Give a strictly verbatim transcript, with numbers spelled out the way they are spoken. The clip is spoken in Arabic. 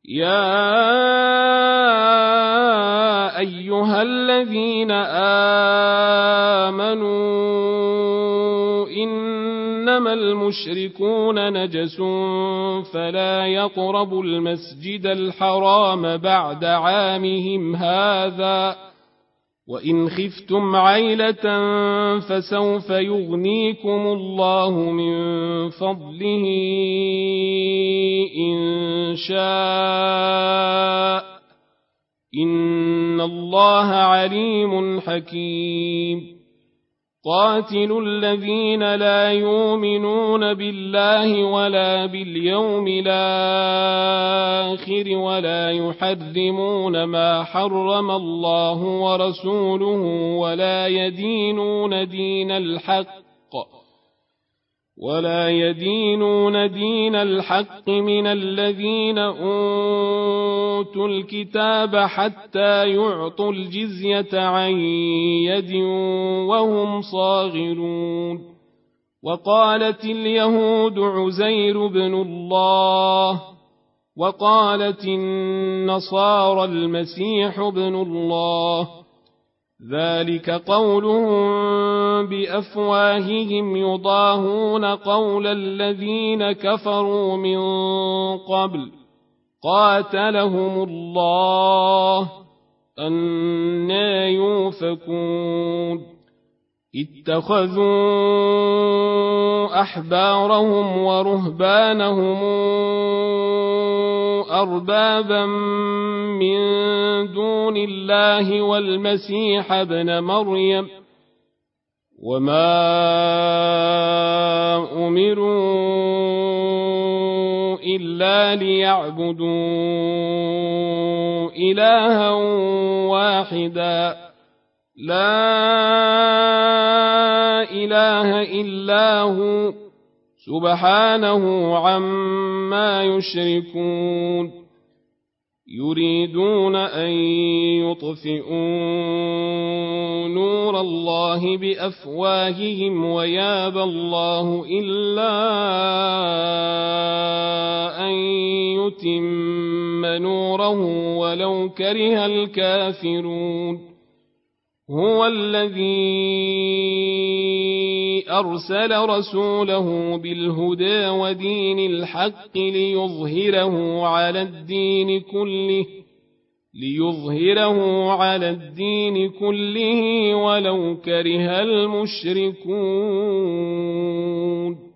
يا أيها الذين آمنوا إنما المشركون نجس فلا يقربوا المسجد الحرام بعد عامهم هذا وإن خفتم عيلة فسوف يغنيكم الله من فضله إن شاء إن الله عليم حكيم قاتلوا الذين لا يؤمنون بالله ولا باليوم الآخر ولا يحرمون ما حرم الله ورسوله ولا يدينون دين الحق ولا يدينون دين الحق من الذين أوتوا الكتاب حتى يعطوا الجزية عن يد وهم صاغرون وقالت اليهود عزير بن الله وقالت النصارى المسيح ابن الله ذلك قولهم بأفواههم يضاهون قول الذين كفروا من قبل قاتلهم الله أنى يؤفكون اتخذوا أحبارهم ورهبانهم أربابا من دون الله والمسيح ابن مريم وما أمروا إلا ليعبدوا إلها واحدا لا إله إلا هو سبحانه عما يشركون يريدون أن يطفئوا نور الله بأفواههم ويابى الله إلا أن يتم نوره ولو كره الكافرون هو الذي أرسل رسوله بالهدى ودين الحق ليظهره على الدين كله ليظهره على الدين كله ولو كره المشركون